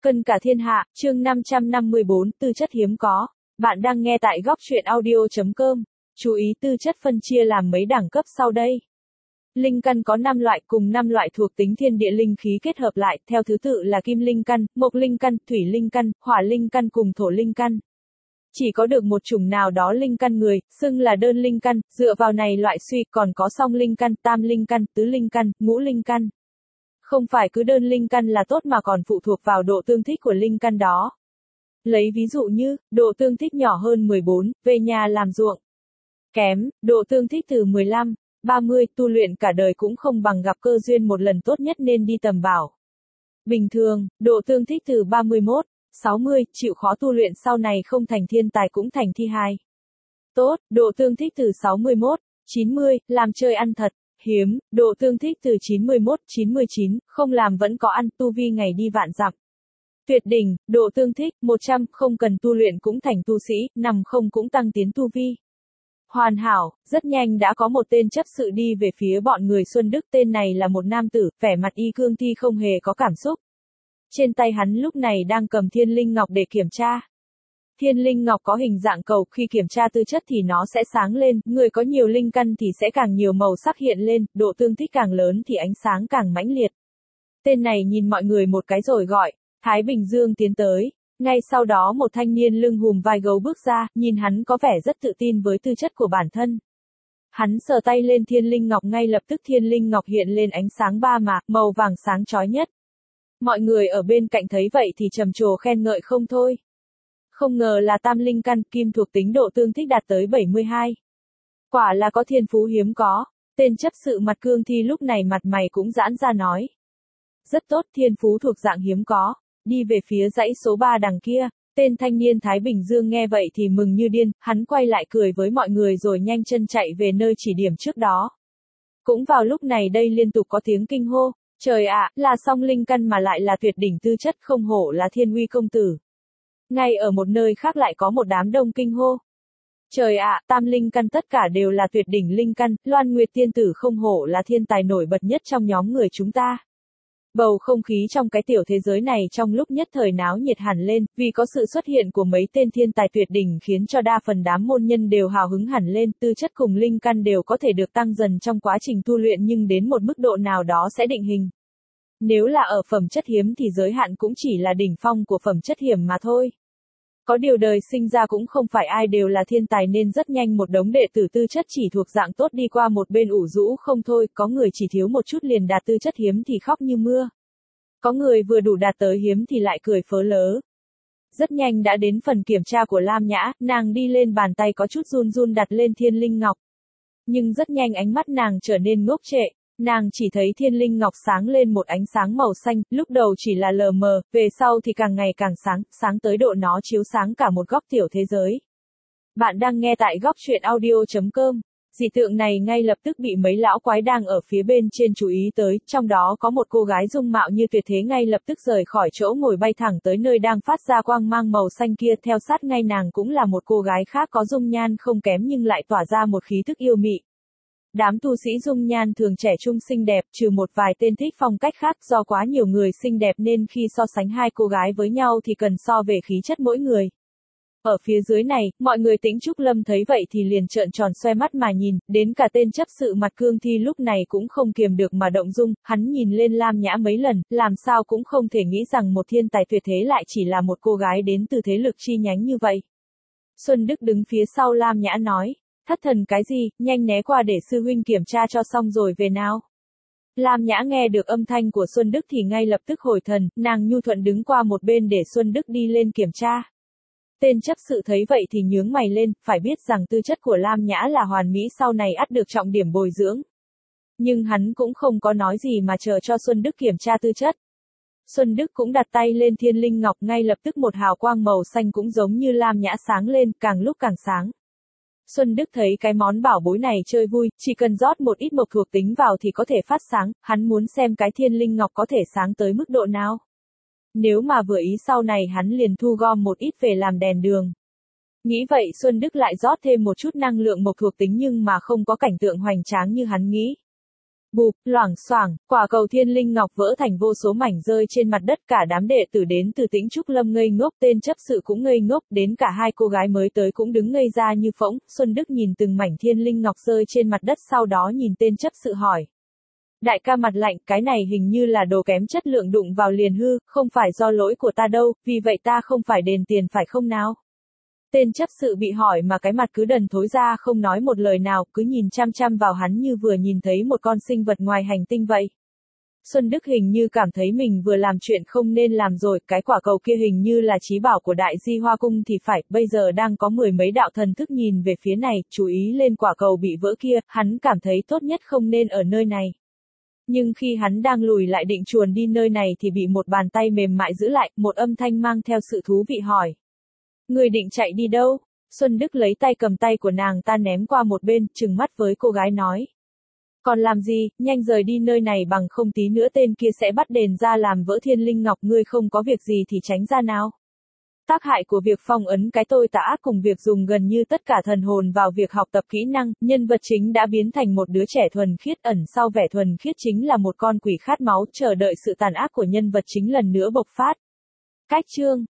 Cân cả thiên hạ, chương 554, tư chất hiếm có. Bạn đang nghe tại góc truyện audio.com. Chú ý tư chất phân chia làm mấy đẳng cấp sau đây. Linh căn có 5 loại cùng 5 loại thuộc tính thiên địa linh khí kết hợp lại, theo thứ tự là kim linh căn, mộc linh căn, thủy linh căn, hỏa linh căn cùng thổ linh căn. Chỉ có được một chủng nào đó linh căn người, xưng là đơn linh căn, dựa vào này loại suy còn có song linh căn, tam linh căn, tứ linh căn, ngũ linh căn. Không phải cứ đơn linh căn là tốt mà còn phụ thuộc vào độ tương thích của linh căn đó. Lấy ví dụ như, độ tương thích nhỏ hơn 14, về nhà làm ruộng. Kém, độ tương thích từ 15, 30, tu luyện cả đời cũng không bằng gặp cơ duyên một lần tốt nhất nên đi tầm bảo. Bình thường, độ tương thích từ 31, 60, chịu khó tu luyện sau này không thành thiên tài cũng thành thi hài. Tốt, độ tương thích từ 61, 90, làm chơi ăn thật. Hiếm, độ tương thích từ 91, 99, không làm vẫn có ăn, tu vi ngày đi vạn dặm. Tuyệt đỉnh, độ tương thích, 100, không cần tu luyện cũng thành tu sĩ, nằm không cũng tăng tiến tu vi. Hoàn hảo, rất nhanh đã có một tên chấp sự đi về phía bọn người Xuân Đức, tên này là một nam tử, vẻ mặt y cương thi không hề có cảm xúc. Trên tay hắn lúc này đang cầm thiên linh ngọc để kiểm tra. Thiên linh ngọc có hình dạng cầu, khi kiểm tra tư chất thì nó sẽ sáng lên, người có nhiều linh căn thì sẽ càng nhiều màu sắc hiện lên, độ tương thích càng lớn thì ánh sáng càng mãnh liệt. Tên này nhìn mọi người một cái rồi gọi, Thái Bình Dương tiến tới. Ngay sau đó một thanh niên lưng hùm vai gấu bước ra, nhìn hắn có vẻ rất tự tin với tư chất của bản thân. Hắn sờ tay lên thiên linh ngọc, ngay lập tức thiên linh ngọc hiện lên ánh sáng ba màu vàng sáng chói nhất. Mọi người ở bên cạnh thấy vậy thì trầm trồ khen ngợi không thôi. Không ngờ là tam linh căn, kim thuộc tính độ tương thích đạt tới 72. Quả là có thiên phú hiếm có. Tên chấp sự mặt cương thi lúc này mặt mày cũng giãn ra nói. Rất tốt, thiên phú thuộc dạng hiếm có. Đi về phía dãy số 3 đằng kia. Tên thanh niên Thái Bình Dương nghe vậy thì mừng như điên, hắn quay lại cười với mọi người rồi nhanh chân chạy về nơi chỉ điểm trước đó. Cũng vào lúc này đây liên tục có tiếng kinh hô. Trời ạ, là song linh căn mà lại là tuyệt đỉnh tư chất, không hổ là Thiên Uy công tử. Ngay ở một nơi khác lại có một đám đông kinh hô. Trời ạ, tam linh căn tất cả đều là tuyệt đỉnh linh căn, Loan Nguyệt tiên tử không hổ là thiên tài nổi bật nhất trong nhóm người chúng ta. Bầu không khí trong cái tiểu thế giới này trong lúc nhất thời náo nhiệt hẳn lên, vì có sự xuất hiện của mấy tên thiên tài tuyệt đỉnh khiến cho đa phần đám môn nhân đều hào hứng hẳn lên, tư chất cùng linh căn đều có thể được tăng dần trong quá trình tu luyện nhưng đến một mức độ nào đó sẽ định hình. Nếu là ở phẩm chất hiếm thì giới hạn cũng chỉ là đỉnh phong của phẩm chất hiểm mà thôi. Có điều đời sinh ra cũng không phải ai đều là thiên tài nên rất nhanh một đống đệ tử tư chất chỉ thuộc dạng tốt đi qua một bên ủ rũ không thôi, có người chỉ thiếu một chút liền đạt tư chất hiếm thì khóc như mưa. Có người vừa đủ đạt tới hiếm thì lại cười phớ lớ. Rất nhanh đã đến phần kiểm tra của Lam Nhã, nàng đi lên bàn tay có chút run run đặt lên thiên linh ngọc. Nhưng rất nhanh ánh mắt nàng trở nên ngốc trệ. Nàng chỉ thấy thiên linh ngọc sáng lên một ánh sáng màu xanh, lúc đầu chỉ là lờ mờ, về sau thì càng ngày càng sáng tới độ nó chiếu sáng cả một góc tiểu thế giới. Bạn đang nghe tại góc truyện audio.com. Dị tượng này ngay lập tức bị mấy lão quái đang ở phía bên trên chú ý tới, trong đó có một cô gái dung mạo như tuyệt thế ngay lập tức rời khỏi chỗ ngồi bay thẳng tới nơi đang phát ra quang mang màu xanh kia, theo sát ngay nàng cũng là một cô gái khác có dung nhan không kém nhưng lại tỏa ra một khí thức yêu mị. Đám tu sĩ dung nhan thường trẻ trung xinh đẹp, trừ một vài tên thích phong cách khác, do quá nhiều người xinh đẹp nên khi so sánh hai cô gái với nhau thì cần so về khí chất mỗi người. Ở phía dưới này, mọi người Tĩnh Trúc Lâm thấy vậy thì liền trợn tròn xoe mắt mà nhìn, đến cả tên chấp sự mặt cương thi lúc này cũng không kiềm được mà động dung, hắn nhìn lên Lam Nhã mấy lần, làm sao cũng không thể nghĩ rằng một thiên tài tuyệt thế lại chỉ là một cô gái đến từ thế lực chi nhánh như vậy. Xuân Đức đứng phía sau Lam Nhã nói. Thất thần cái gì, nhanh né qua để sư huynh kiểm tra cho xong rồi về nào. Lam Nhã nghe được âm thanh của Xuân Đức thì ngay lập tức hồi thần, nàng nhu thuận đứng qua một bên để Xuân Đức đi lên kiểm tra. Tên chấp sự thấy vậy thì nhướng mày lên, phải biết rằng tư chất của Lam Nhã là hoàn mỹ sau này ắt được trọng điểm bồi dưỡng. Nhưng hắn cũng không có nói gì mà chờ cho Xuân Đức kiểm tra tư chất. Xuân Đức cũng đặt tay lên thiên linh ngọc, ngay lập tức một hào quang màu xanh cũng giống như Lam Nhã sáng lên, càng lúc càng sáng. Xuân Đức thấy cái món bảo bối này chơi vui, chỉ cần rót một ít mộc thuộc tính vào thì có thể phát sáng, hắn muốn xem cái thiên linh ngọc có thể sáng tới mức độ nào. Nếu mà vừa ý sau này hắn liền thu gom một ít về làm đèn đường. Nghĩ vậy Xuân Đức lại rót thêm một chút năng lượng mộc thuộc tính nhưng mà không có cảnh tượng hoành tráng như hắn nghĩ. Bụp, loảng xoảng, quả cầu thiên linh ngọc vỡ thành vô số mảnh rơi trên mặt đất, cả đám đệ tử đến từ Tĩnh Trúc Lâm ngây ngốc, tên chấp sự cũng ngây ngốc, đến cả hai cô gái mới tới cũng đứng ngây ra như phỗng. Xuân Đức nhìn từng mảnh thiên linh ngọc rơi trên mặt đất, sau đó nhìn tên chấp sự hỏi. Đại ca mặt lạnh, cái này hình như là đồ kém chất lượng, đụng vào liền hư, không phải do lỗi của ta đâu, vì vậy ta không phải đền tiền phải không nào? Tên chấp sự bị hỏi mà cái mặt cứ đần thối ra, không nói một lời nào, cứ nhìn chăm chăm vào hắn như vừa nhìn thấy một con sinh vật ngoài hành tinh vậy. Xuân Đức hình như cảm thấy mình vừa làm chuyện không nên làm rồi, cái quả cầu kia hình như là chí bảo của Đại Di Hoa Cung thì phải, bây giờ đang có mười mấy đạo thần thức nhìn về phía này, chú ý lên quả cầu bị vỡ kia, hắn cảm thấy tốt nhất không nên ở nơi này. Nhưng khi hắn đang lùi lại định chuồn đi nơi này thì bị một bàn tay mềm mại giữ lại, một âm thanh mang theo sự thú vị hỏi. Người định chạy đi đâu? Xuân Đức lấy tay cầm tay của nàng ta ném qua một bên, trừng mắt với cô gái nói. Còn làm gì, nhanh rời đi nơi này, bằng không tí nữa tên kia sẽ bắt đền ra làm vỡ thiên linh ngọc, ngươi không có việc gì thì tránh ra nào. Tác hại của việc phong ấn cái tôi tà ác cùng việc dùng gần như tất cả thần hồn vào việc học tập kỹ năng, nhân vật chính đã biến thành một đứa trẻ thuần khiết, ẩn sau vẻ thuần khiết chính là một con quỷ khát máu, chờ đợi sự tàn ác của nhân vật chính lần nữa bộc phát. Cách chương